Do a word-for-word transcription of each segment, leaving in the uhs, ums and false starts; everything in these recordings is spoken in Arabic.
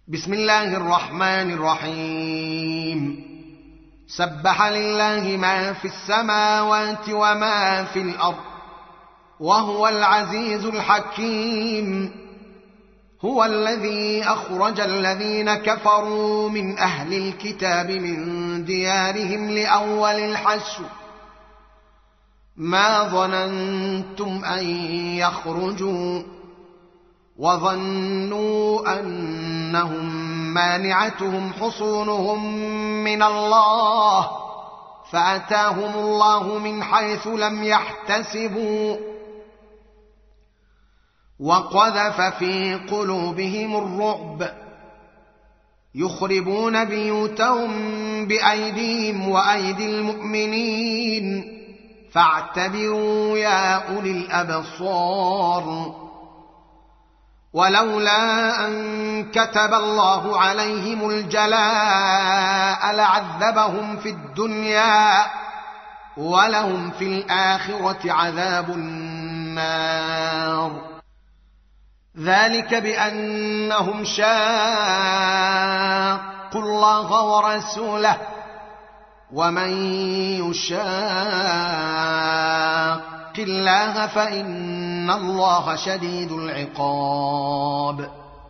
بسم الله الرحمن الرحيم. سبح لله ما في السماوات وما في الأرض وهو العزيز الحكيم. هو الذي أخرج الذين كفروا من أهل الكتاب من ديارهم لأول الحشر ما ظننتم أن يخرجوا وظنوا أنهم مانعتهم حصونهم من الله فأتاهم الله من حيث لم يحتسبوا وقذف في قلوبهم الرعب يخربون بيوتهم بأيديهم وأيدي المؤمنين فاعتبروا يا أولي الأبصار. ولولا أن كتب الله عليهم الجلاء لعذبهم في الدنيا ولهم في الآخرة عذاب النار. ذلك بأنهم شاقوا الله ورسوله ومن يشاق الله فإن الله شديد العقاب.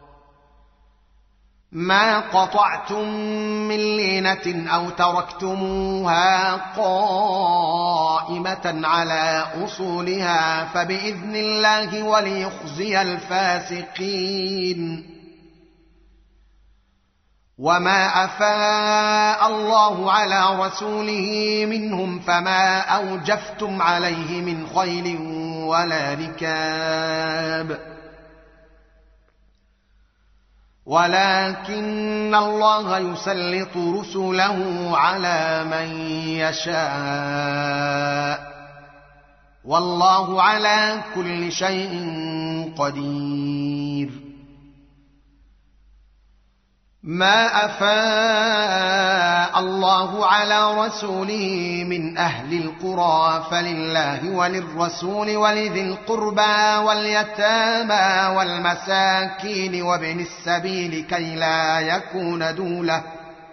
ما قطعتم من لينة أو تركتموها قائمة على أصولها فبإذن الله وليخزي الفاسقين. وما أفاء الله على رسوله منهم فما أوجفتم عليه من خيل ولا ركاب ولكن الله يسلط رسله على من يشاء والله على كل شيء قدير. ما أفاء الله على رسوله من أهل القرى فلله وللرسول ولذي القربى واليتامى والمساكين وابن السبيل كي لا يكون دولة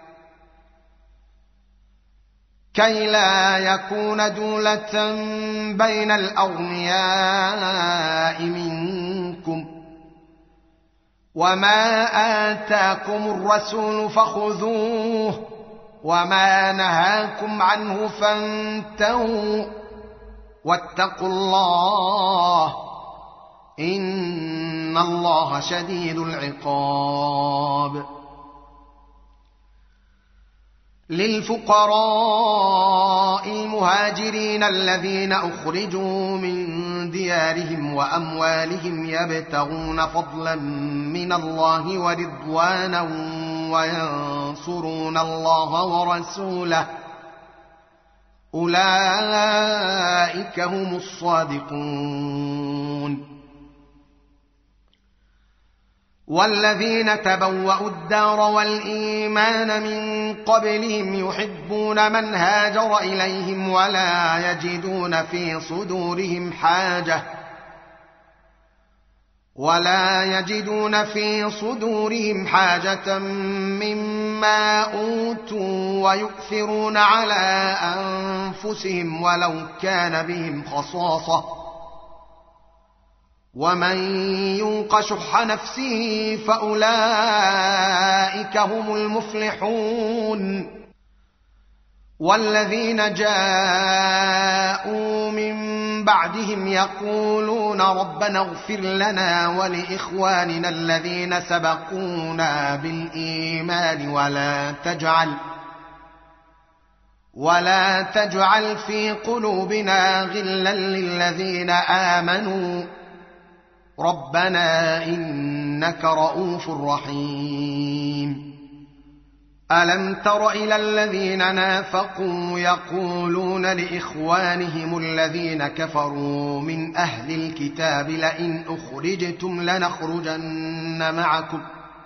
كي لا يكون دولة بين الأغنياء منكم. وما آتاكم الرسول فخذوه وما نهاكم عنه فانتهوا واتقوا الله إن الله شديد العقاب. للفقراء المهاجرين الذين أخرجوا من ديارهم وأموالهم يبتغون فضلا من الله ورضوانا وينصرون الله ورسوله أولئك هم الصادقون. والذين تبوأوا الدار والإيمان من قبلهم يحبون من هاجر إليهم ولا يجدون في صدورهم حاجة ولا يجدون في صدورهم حاجة مما أوتوا ويؤثرون على أنفسهم ولو كان بهم خصاصة ومن يوق شح نفسه فأولئك هم المفلحون. والذين جاءوا من بعدهم يقولون ربنا اغفر لنا ولإخواننا الذين سبقونا بالإيمان ولا تجعل ولا تجعل في قلوبنا غلا للذين آمنوا ربنا إنك رؤوف رحيم. ألم تر إلى الذين نافقوا يقولون لإخوانهم الذين كفروا من أهل الكتاب لئن أخرجتم لنخرجن معكم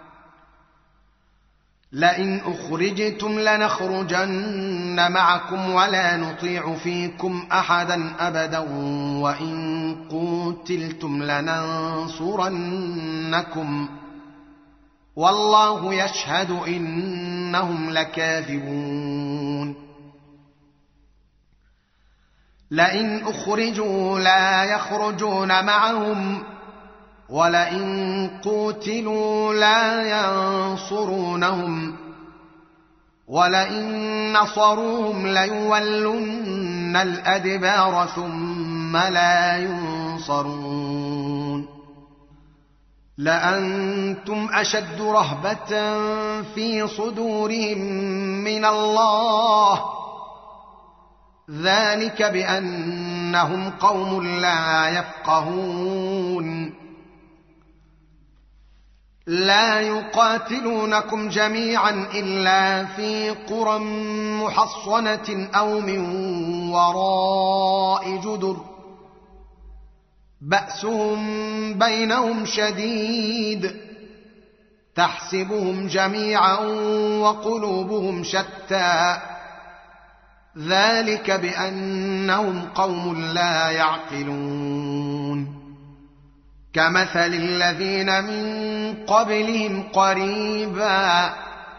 لئن أخرجتم لنخرجن معكم ولا نطيع فيكم أحدا أبدا وإن قتلتم لننصرنكم والله يشهد إنهم لكاذبون لئن أخرجوا لا يخرجون معهم ولئن قوتلوا لا ينصرونهم ولئن نصروهم ليولن الأدبار ثم لا ينصرون لأنتم أشد رهبة في صدورهم من الله ذلك بأنهم قوم لا يفقهون لا يقاتلونكم جميعا إلا في قرى محصنة أو من وراء جدر بأسهم بينهم شديد تحسبهم جميعا وقلوبهم شتى ذلك بأنهم قوم لا يعقلون كمثل الذين من قبلهم قريبا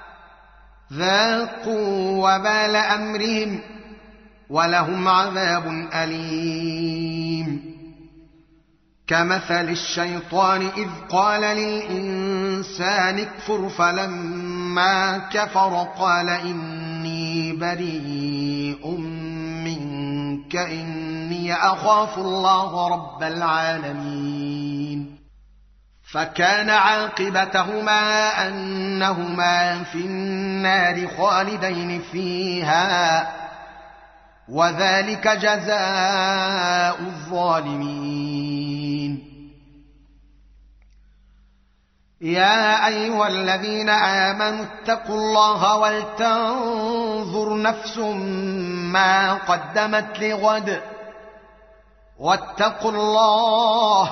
ذاقوا وبال أمرهم ولهم عذاب أليم كمثل الشيطان إذ قال للإنسان اكفر فلما كفر قال إني بريء منك إني أخاف الله رب العالمين فكان عاقبتهما أنهما في النار خالدين فيها وذلك جزاء الظالمين يا أيها الذين آمنوا اتقوا الله ولتنظر نفس ما قدمت لغد واتقوا الله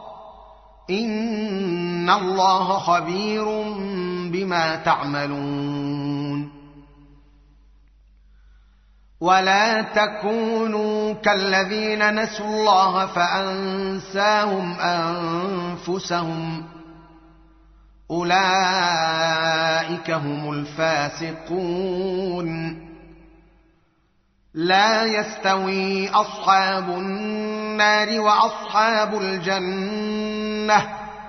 إن الله خبير بما تعملون ولا تكونوا كالذين نسوا الله فأنساهم أنفسهم أولئك هم الفاسقون لا يستوي أصحاب النار وأصحاب الجنة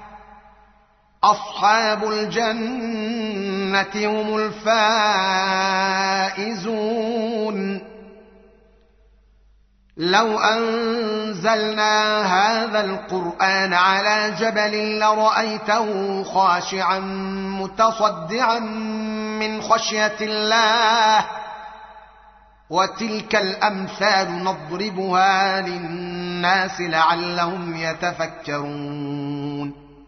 أصحاب الجنة هم الفائزون لو أنزلنا هذا القرآن على جبل لرأيته خاشعا متصدعا من خشية الله وتلك الأمثال نضربها للناس لعلهم يتفكرون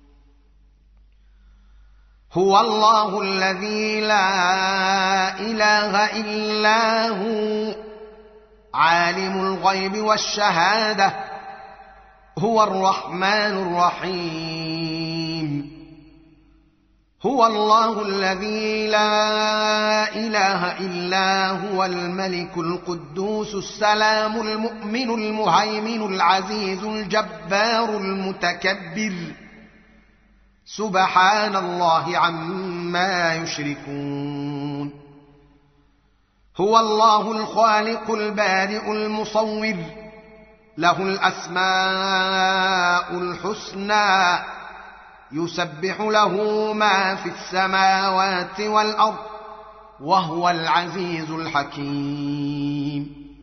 هو الله الذي لا إله إلا هو عالم الغيب والشهادة هو الرحمن الرحيم هو الله الذي لا إله إلا هو الملك القدوس السلام المؤمن المهيمن العزيز الجبار المتكبر سبحان الله عما يشركون هو الله الخالق البارئ المصور له الأسماء الحسنى يسبح له ما في السماوات والأرض وهو العزيز الحكيم